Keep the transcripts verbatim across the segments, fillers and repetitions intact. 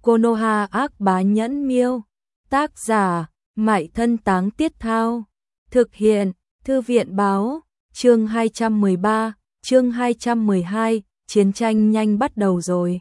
Konoha ác bá nhẫn miêu. Tác giả, Mại Thân Táng Tiết Thao. Thực hiện, Thư viện báo. Chương hai trăm mười ba, chương hai trăm mười hai, chiến tranh nhanh bắt đầu rồi.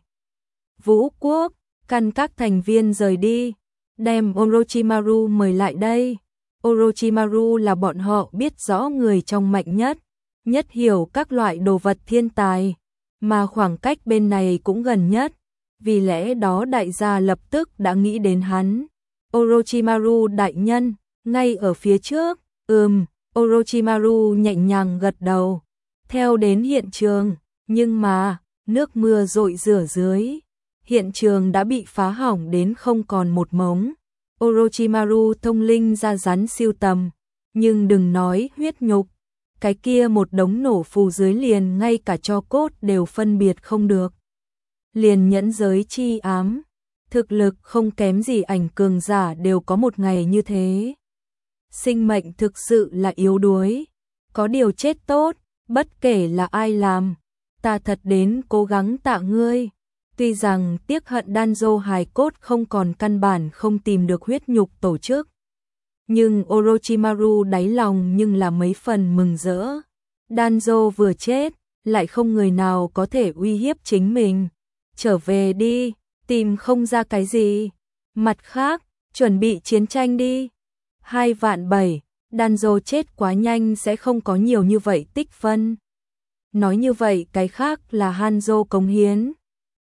Vũ Quốc, căn các thành viên rời đi, đem Orochimaru mời lại đây. Orochimaru là bọn họ biết rõ người trong mạnh nhất, nhất hiểu các loại đồ vật thiên tài, mà khoảng cách bên này cũng gần nhất, vì lẽ đó đại gia lập tức đã nghĩ đến hắn. Orochimaru đại nhân, ngay ở phía trước. Ừm, Orochimaru nhẹ nhàng gật đầu, theo đến hiện trường, nhưng mà, nước mưa rội rửa dưới. Hiện trường đã bị phá hỏng đến không còn một mống. Orochimaru thông linh ra rắn siêu tầm, nhưng đừng nói huyết nhục, cái kia một đống nổ phù dưới liền ngay cả tro cốt đều phân biệt không được. Liền nhẫn giới chi ám, thực lực không kém gì ảnh cường giả đều có một ngày như thế. Sinh mệnh thực sự là yếu đuối, có điều chết tốt, bất kể là ai làm, ta thật đến cố gắng tạ ngươi. Tuy rằng tiếc hận Danzo hài cốt không còn căn bản không tìm được huyết nhục tổ chức, nhưng Orochimaru đáy lòng nhưng là mấy phần mừng rỡ. Danzo vừa chết, lại không người nào có thể uy hiếp chính mình. Trở về đi, tìm không ra cái gì. Mặt khác, chuẩn bị chiến tranh đi. Hai vạn bảy, Danzo chết quá nhanh sẽ không có nhiều như vậy tích phân. Nói như vậy cái khác là Hanzo cống hiến.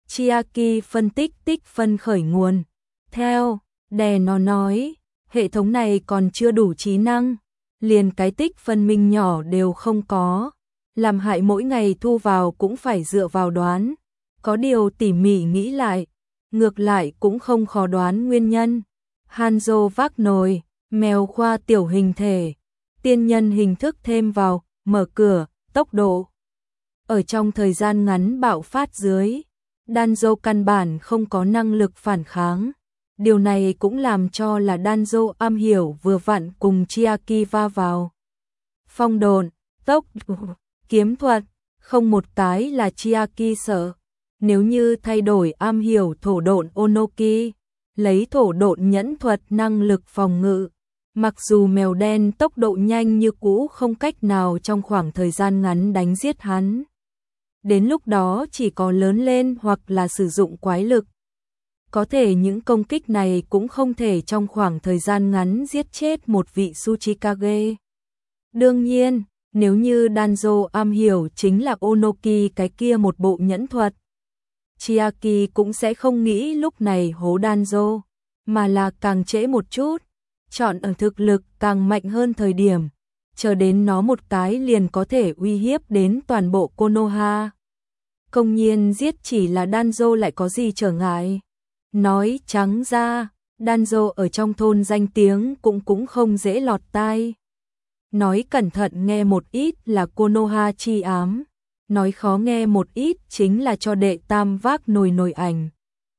Chiaki phân tích tích phân khởi nguồn. Theo, đè nó nói, hệ thống này còn chưa đủ trí năng, liền cái tích phân minh nhỏ đều không có. Làm hại mỗi ngày thu vào cũng phải dựa vào đoán. Có điều tỉ mỉ nghĩ lại, ngược lại cũng không khó đoán nguyên nhân. Hanzo vác nồi, mèo khoa tiểu hình thể, tiên nhân hình thức thêm vào, mở cửa, tốc độ. Ở trong thời gian ngắn bạo phát dưới, Danzo căn bản không có năng lực phản kháng. Điều này cũng làm cho là Danzo am hiểu vừa vặn cùng Chiaki va vào. Phong độn, tốc, kiếm thuật, không một cái là Chiaki sợ. Nếu như thay đổi am hiểu thổ độn Onoki, lấy thổ độn nhẫn thuật năng lực phòng ngự, mặc dù mèo đen tốc độ nhanh như cũ không cách nào trong khoảng thời gian ngắn đánh giết hắn. Đến lúc đó chỉ có lớn lên hoặc là sử dụng quái lực. Có thể những công kích này cũng không thể trong khoảng thời gian ngắn giết chết một vị Tsuchikage. Đương nhiên, nếu như Danzo am hiểu chính là Onoki cái kia một bộ nhẫn thuật, Chiaki cũng sẽ không nghĩ lúc này hố Danzo, mà là càng trễ một chút, chọn ở thực lực càng mạnh hơn thời điểm, chờ đến nó một cái liền có thể uy hiếp đến toàn bộ Konoha. Công nhiên giết chỉ là Danzo lại có gì trở ngại. Nói trắng ra, Danzo ở trong thôn danh tiếng cũng cũng không dễ lọt tai. Nói cẩn thận nghe một ít là Konoha chi ám, nói khó nghe một ít chính là cho đệ tam vác nồi nồi ảnh.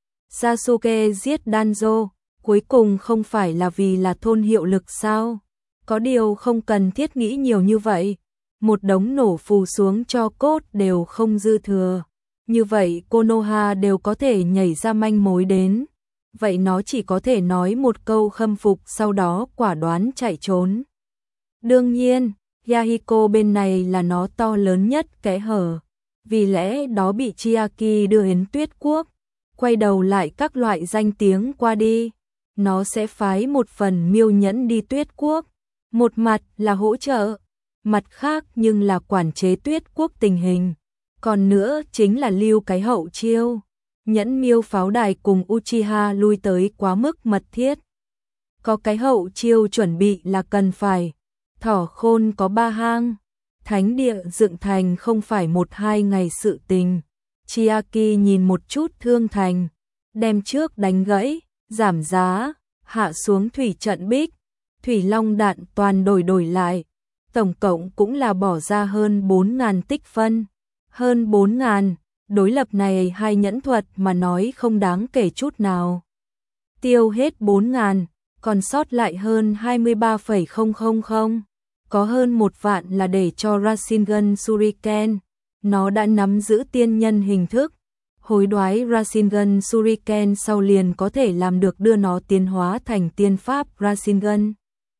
Sasuke giết Danzo, cuối cùng không phải là vì là thôn hiệu lực sao? Có điều không cần thiết nghĩ nhiều như vậy. Một đống nổ phù xuống cho cốt đều không dư thừa. Như vậy Konoha đều có thể nhảy ra manh mối đến. Vậy nó chỉ có thể nói một câu khâm phục sau đó quả đoán chạy trốn. Đương nhiên, Yahiko bên này là nó to lớn nhất kẽ hở. Vì lẽ đó bị Chiaki đưa đến Tuyết Quốc. Quay đầu lại các loại danh tiếng qua đi. Nó sẽ phái một phần miêu nhẫn đi Tuyết Quốc. Một mặt là hỗ trợ, mặt khác nhưng là quản chế Tuyết Quốc tình hình. Còn nữa chính là lưu cái hậu chiêu. Nhẫn miêu pháo đài cùng Uchiha lui tới quá mức mật thiết. Có cái hậu chiêu chuẩn bị là cần phải. Thỏ khôn có ba hang. Thánh địa dựng thành không phải một hai ngày sự tình. Chiaki nhìn một chút thương thành. Đem trước đánh gãy, giảm giá, hạ xuống thủy trận bích. Thủy long đạn toàn đổi đổi lại. Tổng cộng cũng là bỏ ra hơn bốn ngàn tích phân. Hơn bốn ngàn, đối lập này hai nhẫn thuật mà nói không đáng kể chút nào. Tiêu hết bốn ngàn, còn sót lại hơn hai mươi ba phẩy không không không. Có hơn một vạn là để cho Rasengan Shuriken. Nó đã nắm giữ tiên nhân hình thức, Hối đoái Rasengan Shuriken sau liền có thể làm được đưa nó tiến hóa thành tiên pháp Rasengan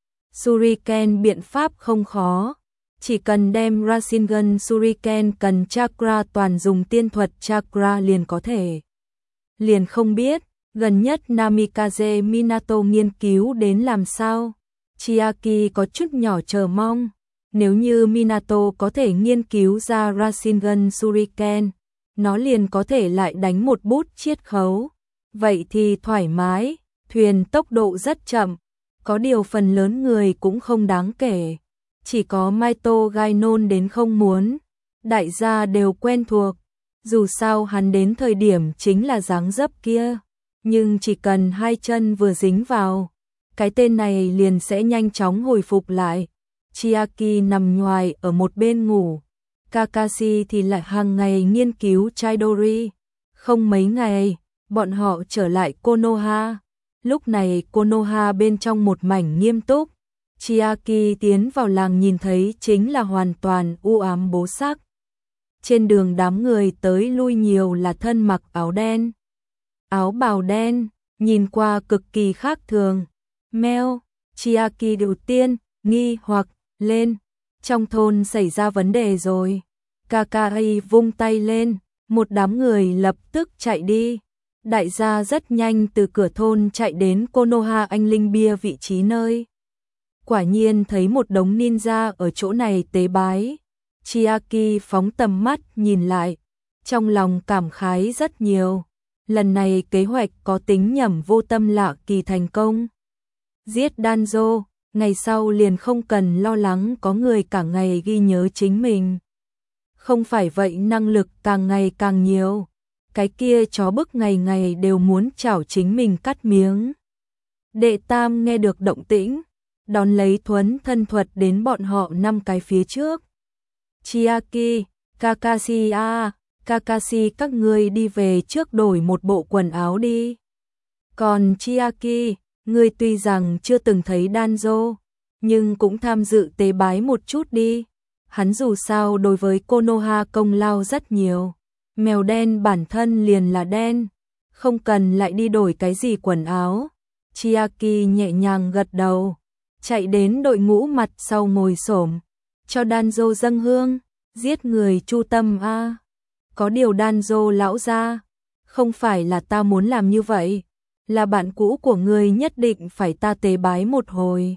Shuriken. Biện pháp không khó, chỉ cần đem Rasengan Shuriken cần chakra toàn dùng tiên thuật chakra liền có thể. Liền không biết, gần nhất Namikaze Minato nghiên cứu đến làm sao? Chiaki có chút nhỏ chờ mong, nếu như Minato có thể nghiên cứu ra Rasengan Shuriken, nó liền có thể lại đánh một bút chiết khấu. Vậy thì thoải mái, thuyền tốc độ rất chậm, có điều phần lớn người cũng không đáng kể. Chỉ có Maito Gainon đến không muốn, đại gia đều quen thuộc, dù sao hắn đến thời điểm chính là dáng dấp kia, nhưng chỉ cần hai chân vừa dính vào, cái tên này liền sẽ nhanh chóng hồi phục lại. Chiaki nằm nhoài ở một bên ngủ, Kakashi thì lại hàng ngày nghiên cứu Chidori. Không mấy ngày, bọn họ trở lại Konoha. Lúc này Konoha bên trong một mảnh nghiêm túc. Chiaki tiến vào làng nhìn thấy chính là hoàn toàn u ám bố sắc. Trên đường đám người tới lui nhiều là thân mặc áo đen, áo bào đen, nhìn qua cực kỳ khác thường. Meo, Chiaki đầu tiên nghi hoặc lên, trong thôn xảy ra vấn đề rồi. Kakai vung tay lên, một đám người lập tức chạy đi. Đại gia rất nhanh từ cửa thôn chạy đến Konoha anh linh bia vị trí nơi. Quả nhiên thấy một đống ninja ở chỗ này tế bái. Chiaki phóng tầm mắt nhìn lại, trong lòng cảm khái rất nhiều. Lần này kế hoạch có tính nhẩm vô tâm lạ kỳ thành công. Giết Danzo, ngày sau liền không cần lo lắng có người cả ngày ghi nhớ chính mình. Không phải vậy năng lực càng ngày càng nhiều, cái kia chó bức ngày ngày đều muốn chảo chính mình cắt miếng. Đệ Tam nghe được động tĩnh, đón lấy thuấn thân thuật đến bọn họ năm cái phía trước. Chiaki, Kakashi à, Kakashi các ngươi đi về trước đổi một bộ quần áo đi. Còn Chiaki, ngươi tuy rằng chưa từng thấy Danzo, nhưng cũng tham dự tế bái một chút đi. Hắn dù sao đối với Konoha công lao rất nhiều. Mèo đen bản thân liền là đen, không cần lại đi đổi cái gì quần áo. Chiaki nhẹ nhàng gật đầu, chạy đến đội ngũ mặt sau ngồi xổm, cho Danzo dâng hương, giết người chu tâm a. À. Có điều Danzo lão gia, không phải là ta muốn làm như vậy, là bạn cũ của ngươi nhất định phải ta tế bái một hồi.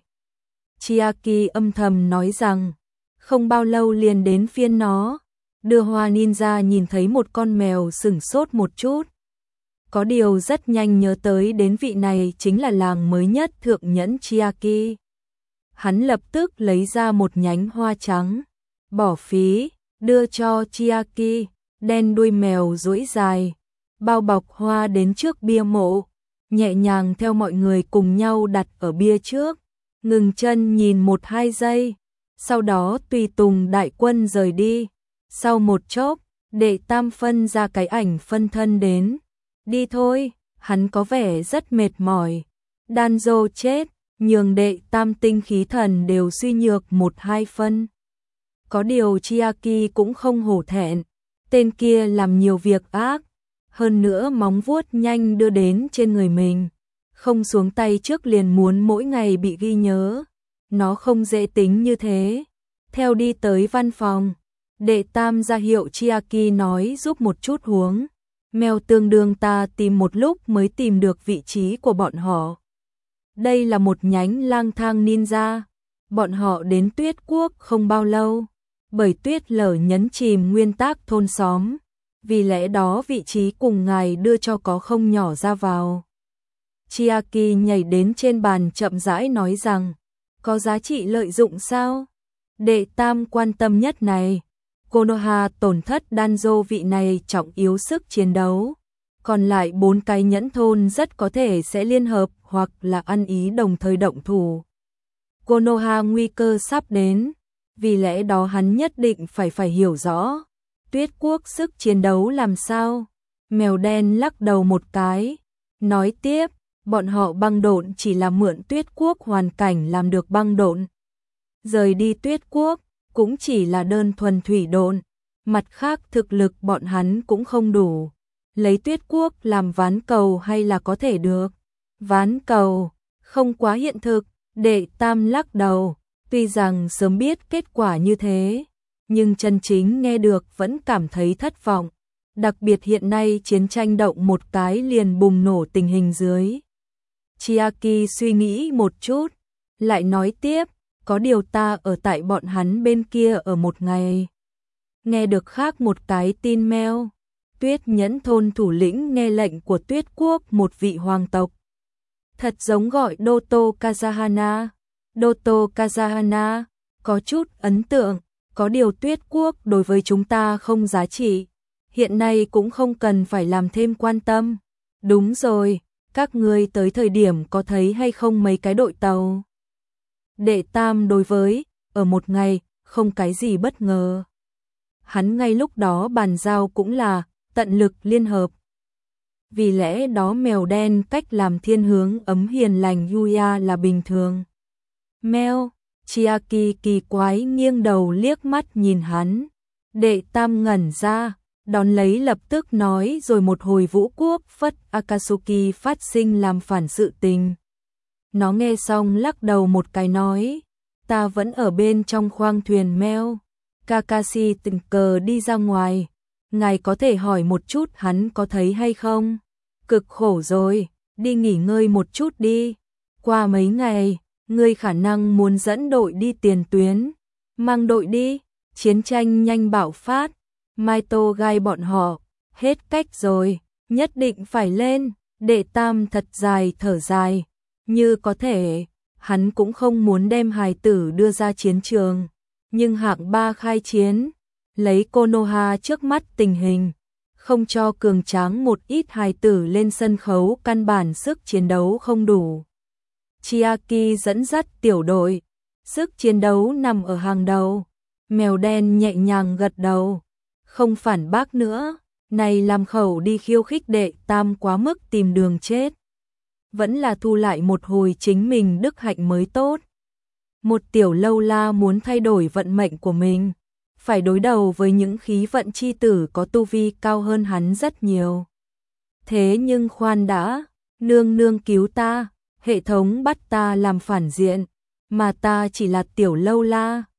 Chiaki âm thầm nói rằng, không bao lâu liền đến phiên nó. Đưa hoa ninja nhìn thấy một con mèo sửng sốt một chút. Có điều rất nhanh nhớ tới đến vị này chính là làng mới nhất thượng nhẫn Chiaki. Hắn lập tức lấy ra một nhánh hoa trắng, bỏ phí, đưa cho Chiaki. Đen đuôi mèo duỗi dài, bao bọc hoa đến trước bia mộ, nhẹ nhàng theo mọi người cùng nhau đặt ở bia trước, ngừng chân nhìn một hai giây, sau đó tùy tùng đại quân rời đi. Sau một chốc, Đệ Tam phân ra cái ảnh phân thân đến. Đi thôi, hắn có vẻ rất mệt mỏi. Danzo chết, nhường Đệ Tam tinh khí thần đều suy nhược một hai phân. Có điều Chiaki cũng không hổ thẹn, tên kia làm nhiều việc ác, hơn nữa móng vuốt nhanh đưa đến trên người mình, không xuống tay trước liền muốn mỗi ngày bị ghi nhớ. Nó không dễ tính như thế. Theo đi tới văn phòng, Đệ Tam ra hiệu Chiaki nói giúp một chút huống. Mèo tương đương ta tìm một lúc mới tìm được vị trí của bọn họ. Đây là một nhánh lang thang ninja. Bọn họ đến Tuyết Quốc không bao lâu, bởi tuyết lở nhấn chìm nguyên tắc thôn xóm. Vì lẽ đó vị trí cùng ngài đưa cho có không nhỏ ra vào. Chiaki nhảy đến trên bàn chậm rãi nói rằng, có giá trị lợi dụng sao? Đệ Tam quan tâm nhất này. Konoha tổn thất Danzo vị này trọng yếu sức chiến đấu. Còn lại bốn cái nhẫn thôn rất có thể sẽ liên hợp hoặc là ăn ý đồng thời động thủ. Konoha nguy cơ sắp đến, vì lẽ đó hắn nhất định phải phải hiểu rõ. Tuyết Quốc sức chiến đấu làm sao? Mèo đen lắc đầu một cái, nói tiếp, bọn họ băng độn chỉ là mượn Tuyết Quốc hoàn cảnh làm được băng độn. Rời đi Tuyết Quốc, cũng chỉ là đơn thuần thủy độn, mặt khác thực lực bọn hắn cũng không đủ. lấy Tuyết Quốc làm ván cầu hay là có thể được. Ván cầu, không quá hiện thực, Đệ Tam lắc đầu, tuy rằng sớm biết kết quả như thế, nhưng chân chính nghe được vẫn cảm thấy thất vọng. Đặc biệt hiện nay chiến tranh động một cái liền bùng nổ tình hình dưới. Chiaki suy nghĩ một chút, lại nói tiếp, có điều ta ở tại bọn hắn bên kia ở một ngày. Nghe được khác một cái tin mail, Tuyết Nhẫn thôn thủ lĩnh nghe lệnh của Tuyết Quốc một vị hoàng tộc. Thật giống gọi Doto Kazahana. Doto Kazahana, có chút ấn tượng, có điều Tuyết Quốc đối với chúng ta không giá trị. Hiện nay cũng không cần phải làm thêm quan tâm. Đúng rồi, các ngươi tới thời điểm có thấy hay không mấy cái đội tàu? Đệ Tam đối với, ở một ngày, không cái gì bất ngờ. Hắn ngay lúc đó bàn giao cũng là, tận lực liên hợp. Vì lẽ đó mèo đen cách làm thiên hướng ấm hiền lành Yuya là bình thường. Mèo, Chiaki kỳ quái nghiêng đầu liếc mắt nhìn hắn. Đệ Tam ngẩn ra, đón lấy lập tức nói rồi một hồi Vũ Quốc phất Akatsuki phát sinh làm phản sự tình. Nó nghe xong lắc đầu một cái nói, ta vẫn ở bên trong khoang thuyền mèo. Kakashi tình cờ đi ra ngoài, ngài có thể hỏi một chút hắn có thấy hay không? Cực khổ rồi, đi nghỉ ngơi một chút đi. Qua mấy ngày, ngươi khả năng muốn dẫn đội đi tiền tuyến. Mang đội đi, chiến tranh nhanh bạo phát. Maito gai bọn họ, hết cách rồi, nhất định phải lên. Đệ Tam thật dài thở dài, như có thể, hắn cũng không muốn đem hài tử đưa ra chiến trường. Nhưng hạng ba khai chiến, lấy Konoha trước mắt tình hình, không cho cường tráng một ít hài tử lên sân khấu căn bản sức chiến đấu không đủ. Chiaki dẫn dắt tiểu đội, sức chiến đấu nằm ở hàng đầu. Mèo đen nhẹ nhàng gật đầu, không phản bác nữa, này làm khẩu đi khiêu khích Đệ Tam quá mức tìm đường chết. Vẫn là thu lại một hồi chính mình đức hạnh mới tốt. Một tiểu lâu la muốn thay đổi vận mệnh của mình, phải đối đầu với những khí vận chi tử có tu vi cao hơn hắn rất nhiều. Thế nhưng khoan đã, nương nương cứu ta, hệ thống bắt ta làm phản diện, mà ta chỉ là tiểu lâu la.